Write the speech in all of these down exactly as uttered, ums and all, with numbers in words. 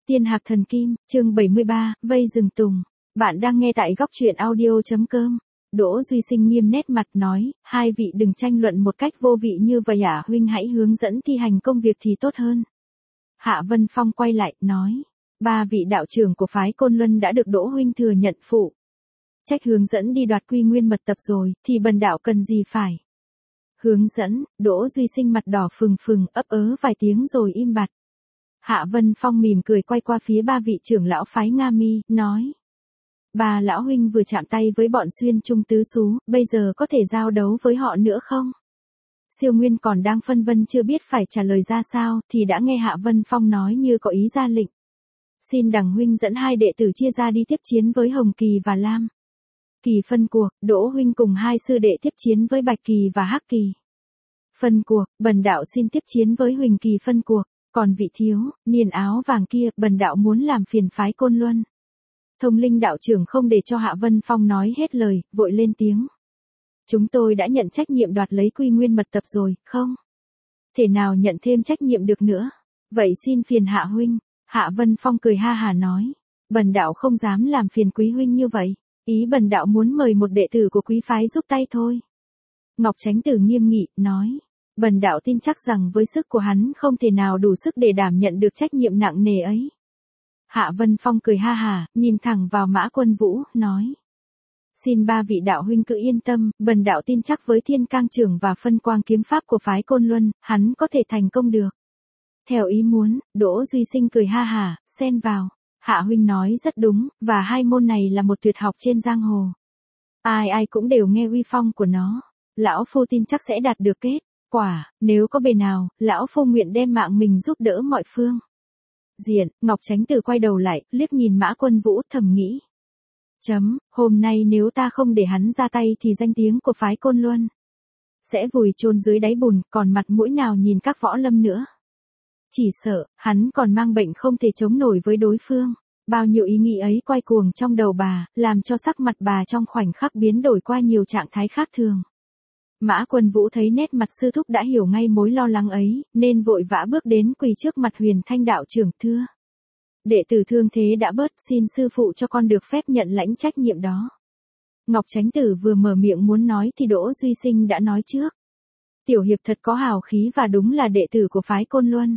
Tiên hạc thần kim, chương bảy mươi ba, vây rừng tùng. Bạn đang nghe tại góc truyện audio.com. Đỗ Duy Sinh nghiêm nét mặt nói, hai vị đừng tranh luận một cách vô vị như vậy ạ, huynh hãy hướng dẫn thi hành công việc thì tốt hơn. Hạ Vân Phong quay lại, nói, ba vị đạo trưởng của phái Côn Luân đã được Đỗ huynh thừa nhận phụ trách hướng dẫn đi đoạt quy nguyên mật tập rồi, thì bần đạo cần gì phải hướng dẫn. Đỗ Duy Sinh mặt đỏ phừng phừng, ấp ớ vài tiếng rồi im bặt. Hạ Vân Phong mỉm cười quay qua phía ba vị trưởng lão phái Nga Mi, nói, ba lão huynh vừa chạm tay với bọn xuyên trung tứ xú, bây giờ có thể giao đấu với họ nữa không? Siêu Nguyên còn đang phân vân chưa biết phải trả lời ra sao, thì đã nghe Hạ Vân Phong nói như có ý ra lệnh. Xin đằng huynh dẫn hai đệ tử chia ra đi tiếp chiến với Hồng Kỳ và Lam Kỳ phân cuộc, Đỗ huynh cùng hai sư đệ tiếp chiến với Bạch Kỳ và Hắc Kỳ phân cuộc, bần đạo xin tiếp chiến với Huỳnh Kỳ phân cuộc. Còn vị thiếu niên áo vàng kia, bần đạo muốn làm phiền phái Côn Luân. Thông Linh đạo trưởng không để cho Hạ Vân Phong nói hết lời, vội lên tiếng. Chúng tôi đã nhận trách nhiệm đoạt lấy quy nguyên mật tập rồi, không thể nào nhận thêm trách nhiệm được nữa. Vậy xin phiền Hạ huynh. Hạ Vân Phong cười ha hà nói, bần đạo không dám làm phiền quý huynh như vậy, ý bần đạo muốn mời một đệ tử của quý phái giúp tay thôi. Ngọc Chánh Tử nghiêm nghị, nói, bần đạo tin chắc rằng với sức của hắn không thể nào đủ sức để đảm nhận được trách nhiệm nặng nề ấy. Hạ Vân Phong cười ha hà, nhìn thẳng vào Mã Quân Vũ, nói, xin ba vị đạo huynh cứ yên tâm, bần đạo tin chắc với Thiên Cang trưởng và phân quang kiếm pháp của phái Côn Luân, hắn có thể thành công được. Theo ý muốn. Đỗ Duy Sinh cười ha hà, xen vào, Hạ huynh nói rất đúng, và hai môn này là một tuyệt học trên giang hồ. Ai ai cũng đều nghe uy phong của nó, lão phu tin chắc sẽ đạt được kết quả, nếu có bề nào, lão phu nguyện đem mạng mình giúp đỡ mọi phương diện. Ngọc Chánh Tử quay đầu lại, liếc nhìn Mã Quân Vũ, thầm nghĩ, chấm, hôm nay nếu ta không để hắn ra tay thì danh tiếng của phái Côn Luân sẽ vùi chôn dưới đáy bùn, còn mặt mũi nào nhìn các võ lâm nữa. Chỉ sợ, hắn còn mang bệnh không thể chống nổi với đối phương. Bao nhiêu ý nghĩ ấy quay cuồng trong đầu bà, làm cho sắc mặt bà trong khoảnh khắc biến đổi qua nhiều trạng thái khác thường. Mã Quân Vũ thấy nét mặt sư thúc đã hiểu ngay mối lo lắng ấy, nên vội vã bước đến quỳ trước mặt Huyền Thanh đạo trưởng, thưa, đệ tử thương thế đã bớt, xin sư phụ cho con được phép nhận lãnh trách nhiệm đó. Ngọc Chánh Tử vừa mở miệng muốn nói thì Đỗ Duy Sinh đã nói trước. Tiểu hiệp thật có hào khí và đúng là đệ tử của phái Côn Luân.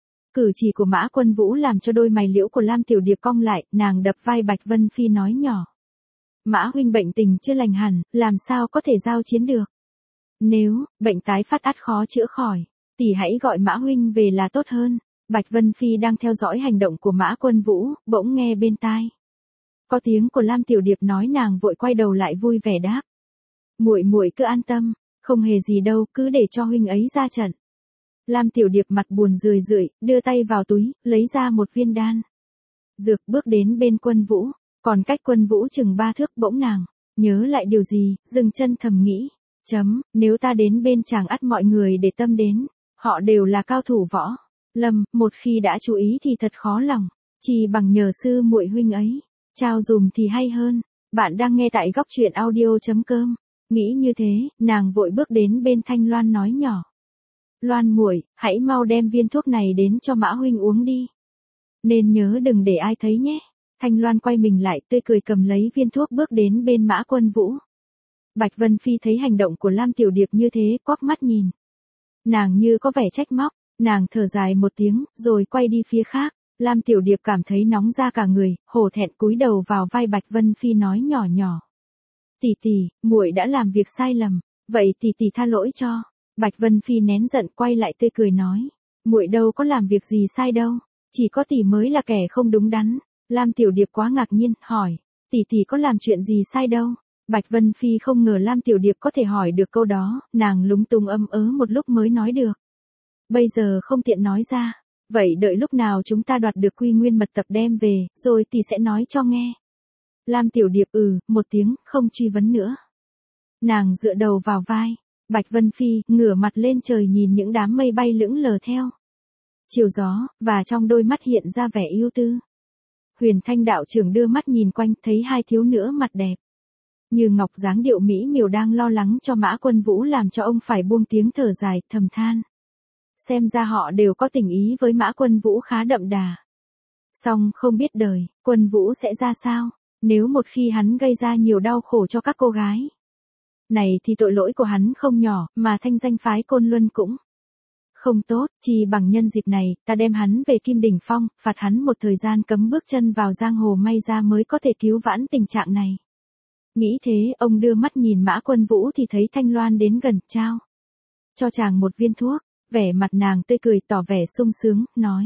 Cử chỉ của Mã Quân Vũ làm cho đôi mày liễu của Lam Tiểu Điệp cong lại, nàng đập vai Bạch Vân Phi nói nhỏ, Mã huynh bệnh tình chưa lành hẳn, làm sao có thể giao chiến được. Nếu bệnh tái phát ắt khó chữa khỏi, tỷ hãy gọi Mã huynh về là tốt hơn. Bạch Vân Phi đang theo dõi hành động của Mã Quân Vũ, bỗng nghe bên tai có tiếng của Lam Tiểu Điệp nói, nàng vội quay đầu lại vui vẻ đáp, muội muội cứ an tâm, không hề gì đâu, cứ để cho huynh ấy ra trận. Lam Tiểu Điệp mặt buồn rười rượi, đưa tay vào túi, lấy ra một viên đan dược, bước đến bên Quân Vũ, còn cách Quân Vũ chừng ba thước. Bỗng nàng nhớ lại điều gì, dừng chân thầm nghĩ, chấm, nếu ta đến bên chàng ắt mọi người để tâm đến, họ đều là cao thủ võ lâm, một khi đã chú ý thì thật khó lòng, chỉ bằng nhờ sư muội huynh ấy trao dùm thì hay hơn. Bạn đang nghe tại góc truyện audio.com. Nghĩ như thế, nàng vội bước đến bên Thanh Loan nói nhỏ, Loan muội, hãy mau đem viên thuốc này đến cho Mã huynh uống đi, nên nhớ đừng để ai thấy nhé. Thanh Loan quay mình lại, tươi cười cầm lấy viên thuốc bước đến bên Mã Quân Vũ. Bạch Vân Phi thấy hành động của Lam Tiểu Điệp như thế, quắc mắt nhìn nàng như có vẻ trách móc, nàng thở dài một tiếng, rồi quay đi phía khác. Lam Tiểu Điệp cảm thấy nóng ra cả người, hổ thẹn cúi đầu vào vai Bạch Vân Phi nói nhỏ nhỏ, tỷ tỷ, muội đã làm việc sai lầm, vậy tỷ tỷ tha lỗi cho. Bạch Vân Phi nén giận quay lại tươi cười nói, muội đâu có làm việc gì sai đâu, chỉ có tỷ mới là kẻ không đúng đắn. Lam Tiểu Điệp quá ngạc nhiên, hỏi, tỷ tỷ có làm chuyện gì sai đâu. Bạch Vân Phi không ngờ Lam Tiểu Điệp có thể hỏi được câu đó, nàng lúng túng âm ớ một lúc mới nói được, bây giờ không tiện nói ra, vậy đợi lúc nào chúng ta đoạt được quy nguyên mật tập đem về, rồi tỷ sẽ nói cho nghe. Lam Tiểu Điệp ừ một tiếng, không truy vấn nữa. Nàng dựa đầu vào vai Bạch Vân Phi, ngửa mặt lên trời nhìn những đám mây bay lững lờ theo chiều gió, và trong đôi mắt hiện ra vẻ ưu tư. Huyền Thanh đạo trưởng đưa mắt nhìn quanh, thấy hai thiếu nữ mặt đẹp như ngọc dáng điệu mỹ miều đang lo lắng cho Mã Quân Vũ, làm cho ông phải buông tiếng thở dài, thầm than, xem ra họ đều có tình ý với Mã Quân Vũ khá đậm đà. Song không biết đời, Quân Vũ sẽ ra sao, nếu một khi hắn gây ra nhiều đau khổ cho các cô gái. Này thì tội lỗi của hắn không nhỏ, mà thanh danh phái Côn Luân cũng không tốt, chỉ bằng nhân dịp này, ta đem hắn về Kim Đỉnh Phong, phạt hắn một thời gian cấm bước chân vào giang hồ may ra mới có thể cứu vãn tình trạng này. Nghĩ thế, ông đưa mắt nhìn Mã Quân Vũ thì thấy Thanh Loan đến gần, trao cho chàng một viên thuốc, vẻ mặt nàng tươi cười tỏ vẻ sung sướng, nói.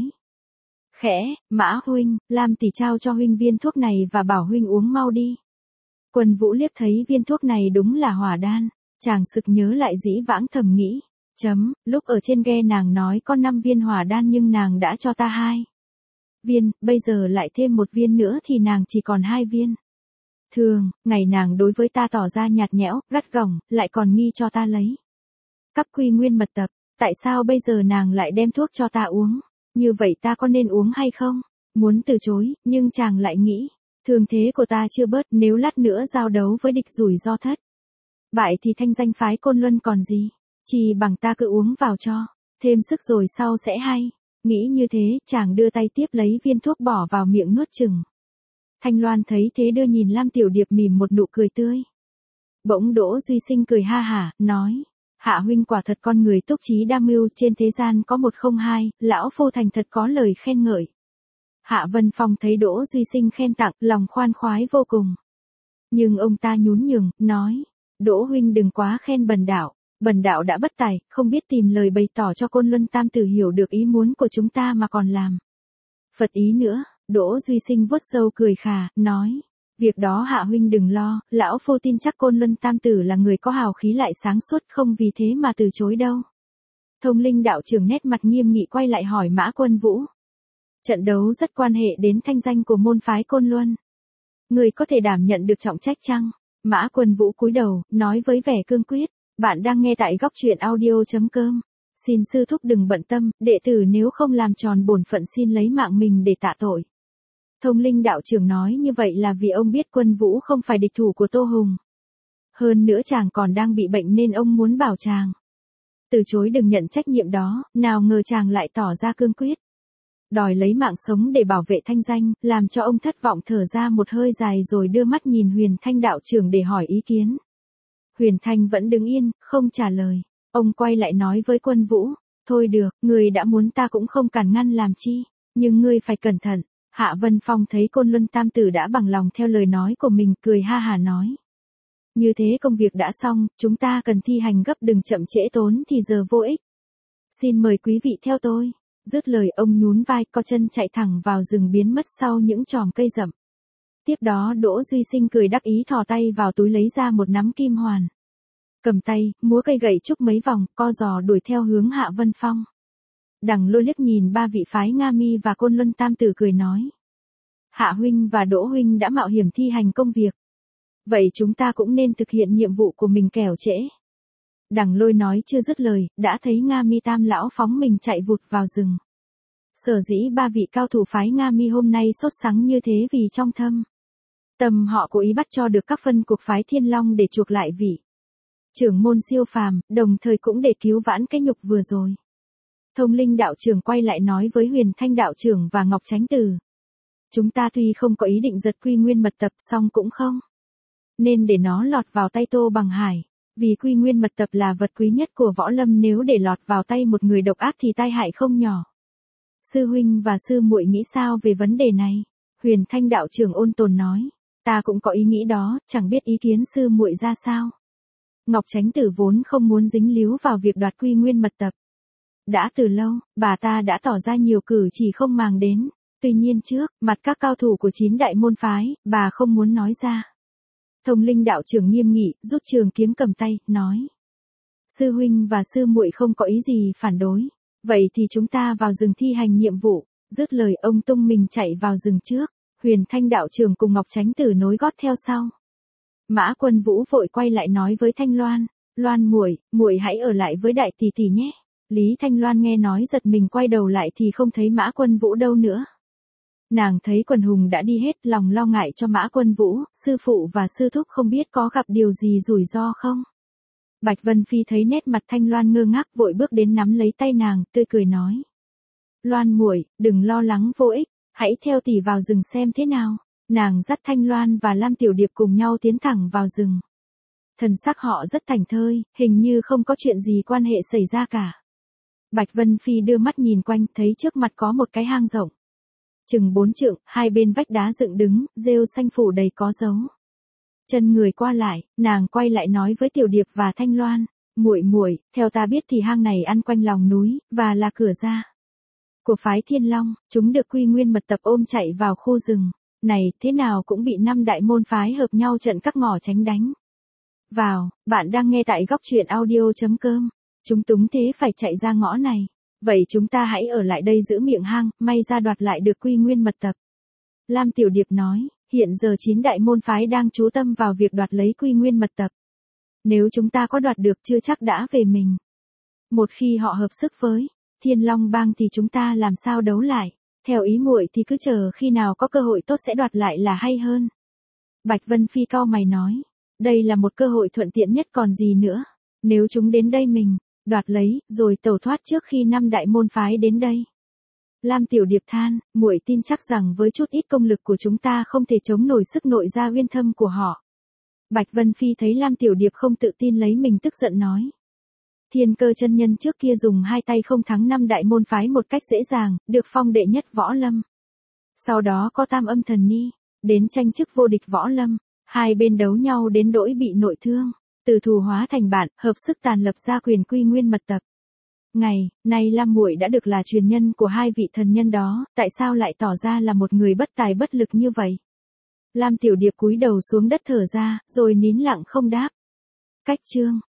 Khẽ, Mã huynh, Lam tỷ trao cho huynh viên thuốc này và bảo huynh uống mau đi. Quân Vũ liếc thấy viên thuốc này đúng là hỏa đan, chàng sực nhớ lại dĩ vãng thầm nghĩ. Chấm, lúc ở trên ghe nàng nói có năm viên hỏa đan nhưng nàng đã cho ta hai viên, bây giờ lại thêm một viên nữa thì nàng chỉ còn hai viên. Thường, ngày nàng đối với ta tỏ ra nhạt nhẽo, gắt gỏng, lại còn nghi cho ta lấy cắp quy nguyên mật tập, tại sao bây giờ nàng lại đem thuốc cho ta uống, như vậy ta có nên uống hay không? Muốn từ chối, nhưng chàng lại nghĩ, thương thế của ta chưa bớt, nếu lát nữa giao đấu với địch rủi ro thất bại thì thanh danh phái Côn Luân còn gì, chỉ bằng ta cứ uống vào cho thêm sức rồi sau sẽ hay. Nghĩ như thế, chàng đưa tay tiếp lấy viên thuốc bỏ vào miệng nuốt chừng. Thanh Loan thấy thế đưa nhìn Lam Tiểu Điệp mỉm một nụ cười tươi. Bỗng Đỗ Duy Sinh cười ha hả, nói, Hạ huynh quả thật con người túc trí đa mưu, trên thế gian có một không hai, lão phu thành thật có lời khen ngợi. Hạ Vân Phong thấy Đỗ Duy Sinh khen tặng, lòng khoan khoái vô cùng. Nhưng ông ta nhún nhường, nói, Đỗ huynh đừng quá khen bần đạo, bần đạo đã bất tài, không biết tìm lời bày tỏ cho Côn Luân Tam tử hiểu được ý muốn của chúng ta mà còn làm phật ý nữa. Đỗ Duy Sinh vuốt râu cười khà, nói, việc đó Hạ huynh đừng lo, lão phu tin chắc Côn Luân Tam tử là người có hào khí lại sáng suốt, không vì thế mà từ chối đâu. Thông Linh đạo trưởng nét mặt nghiêm nghị quay lại hỏi Mã Quân Vũ. Trận đấu rất quan hệ đến thanh danh của môn phái Côn Luân. Người có thể đảm nhận được trọng trách chăng? Mã Quân Vũ cúi đầu, nói với vẻ cương quyết. Bạn đang nghe tại góc truyện audio chấm com. Xin sư thúc đừng bận tâm, đệ tử nếu không làm tròn bổn phận xin lấy mạng mình để tạ tội. Thông Linh đạo trưởng nói như vậy là vì ông biết Quân Vũ không phải địch thủ của Tô Hùng. Hơn nữa chàng còn đang bị bệnh nên ông muốn bảo chàng từ chối đừng nhận trách nhiệm đó, nào ngờ chàng lại tỏ ra cương quyết. Đòi lấy mạng sống để bảo vệ thanh danh, làm cho ông thất vọng thở ra một hơi dài rồi đưa mắt nhìn Huyền Thanh đạo trưởng để hỏi ý kiến. Huyền Thanh vẫn đứng yên, không trả lời. Ông quay lại nói với Quân Vũ, thôi được, người đã muốn ta cũng không cản ngăn làm chi, nhưng ngươi phải cẩn thận. Hạ Vân Phong thấy Côn Luân Tam tử đã bằng lòng theo lời nói của mình, cười ha hà nói. Như thế công việc đã xong, chúng ta cần thi hành gấp, đừng chậm trễ tốn thì giờ vô ích. Xin mời quý vị theo tôi. Dứt lời ông nhún vai, co chân chạy thẳng vào rừng biến mất sau những chòm cây rậm. Tiếp đó Đỗ Duy Sinh cười đắc ý thò tay vào túi lấy ra một nắm kim hoàn. Cầm tay, múa cây gậy trúc mấy vòng, co giò đuổi theo hướng Hạ Vân Phong. Đằng Lôi liếc nhìn ba vị phái Nga Mi và Côn Luân Tam tử cười nói. Hạ huynh và Đỗ huynh đã mạo hiểm thi hành công việc. Vậy chúng ta cũng nên thực hiện nhiệm vụ của mình kẻo trễ. Đằng Lôi nói chưa dứt lời, đã thấy Nga Mi Tam lão phóng mình chạy vụt vào rừng. Sở dĩ ba vị cao thủ phái Nga Mi hôm nay sốt sắng như thế vì trong thâm tâm họ cố ý bắt cho được các phân cuộc phái Thiên Long để chuộc lại vị trưởng môn siêu phàm, đồng thời cũng để cứu vãn cái nhục vừa rồi. Thông Linh đạo trưởng quay lại nói với Huyền Thanh đạo trưởng và Ngọc Chánh Tử. Chúng ta tuy không có ý định giật quy nguyên mật tập, song cũng không nên để nó lọt vào tay Tô Bằng Hải. Vì quy nguyên mật tập là vật quý nhất của võ lâm, nếu để lọt vào tay một người độc ác thì tai hại không nhỏ. Sư huynh và sư muội nghĩ sao về vấn đề này? Huyền Thanh đạo trưởng ôn tồn nói. Ta cũng có ý nghĩ đó, chẳng biết ý kiến sư muội ra sao. Ngọc Chánh Tử vốn không muốn dính líu vào việc đoạt quy nguyên mật tập. Đã từ lâu, bà ta đã tỏ ra nhiều cử chỉ không màng đến. Tuy nhiên trước mặt các cao thủ của chín đại môn phái, bà không muốn nói ra. Thông Linh đạo trưởng nghiêm nghị, rút trường kiếm cầm tay, nói. Sư huynh và sư muội không có ý gì phản đối. Vậy thì chúng ta vào rừng thi hành nhiệm vụ. Dứt lời ông tung mình chạy vào rừng trước. Huyền Thanh đạo trưởng cùng Ngọc Chánh Tử nối gót theo sau. Mã Quân Vũ vội quay lại nói với Thanh Loan. Loan muội, muội hãy ở lại với đại tỷ tỷ nhé. Lý Thanh Loan nghe nói giật mình quay đầu lại thì không thấy Mã Quân Vũ đâu nữa. Nàng thấy quần hùng đã đi hết, lòng lo ngại cho Mã Quân Vũ, sư phụ và sư thúc không biết có gặp điều gì rủi ro không. Bạch Vân Phi thấy nét mặt Thanh Loan ngơ ngác vội bước đến nắm lấy tay nàng, tươi cười nói. Loan muội, đừng lo lắng vô ích, Hãy theo tỷ vào rừng xem thế nào. Nàng dắt Thanh Loan và Lam Tiểu Điệp cùng nhau tiến thẳng vào rừng. Thần sắc họ rất thảnh thơi, hình như không có chuyện gì quan hệ xảy ra cả. Bạch Vân Phi đưa mắt nhìn quanh, thấy trước mặt có một cái hang rộng. Chừng bốn trượng, hai bên vách đá dựng đứng, rêu xanh phủ đầy có dấu. Chân người qua lại, nàng quay lại nói với Tiểu Điệp và Thanh Loan, muội muội, theo ta biết thì hang này ăn quanh lòng núi, và là cửa ra của phái Thiên Long, chúng được Quy Nguyên mật tập ôm chạy vào khu rừng. Này, thế nào cũng bị năm đại môn phái hợp nhau trận các ngõ tránh đánh vào. Bạn đang nghe tại góc truyện audio.com. Chúng túng thế phải chạy ra ngõ này. Vậy chúng ta hãy ở lại đây giữ miệng hang, may ra đoạt lại được Quy Nguyên mật tập. Lam Tiểu Điệp nói, hiện giờ chín đại môn phái đang chú tâm vào việc đoạt lấy Quy Nguyên mật tập. Nếu chúng ta có đoạt được chưa chắc đã về mình. Một khi họ hợp sức với Thiên Long bang thì chúng ta làm sao đấu lại. Theo ý muội thì cứ chờ khi nào có cơ hội tốt sẽ đoạt lại là hay hơn. Bạch Vân Phi cau mày nói, đây là một cơ hội thuận tiện nhất còn gì nữa. Nếu chúng đến đây mình đoạt lấy, rồi tẩu thoát trước khi năm đại môn phái đến đây. Lam Tiểu Điệp than, muội tin chắc rằng với chút ít công lực của chúng ta không thể chống nổi sức nội gia uyên thâm của họ. Bạch Vân Phi thấy Lam Tiểu Điệp không tự tin lấy mình tức giận nói. Thiên Cơ chân nhân trước kia dùng hai tay không thắng năm đại môn phái một cách dễ dàng, được phong đệ nhất võ lâm. Sau đó có Tam Âm Thần Ni, đến tranh chức vô địch võ lâm, hai bên đấu nhau đến nỗi bị nội thương, từ thù hóa thành bạn, hợp sức tàn lập ra quyền Quy Nguyên mật tập. Ngày nay Lam muội đã được là truyền nhân của hai vị thần nhân đó, tại sao lại tỏ ra là một người bất tài bất lực như vậy? Lam Tiểu Điệp cúi đầu xuống đất thở ra, rồi nín lặng không đáp. Cách chương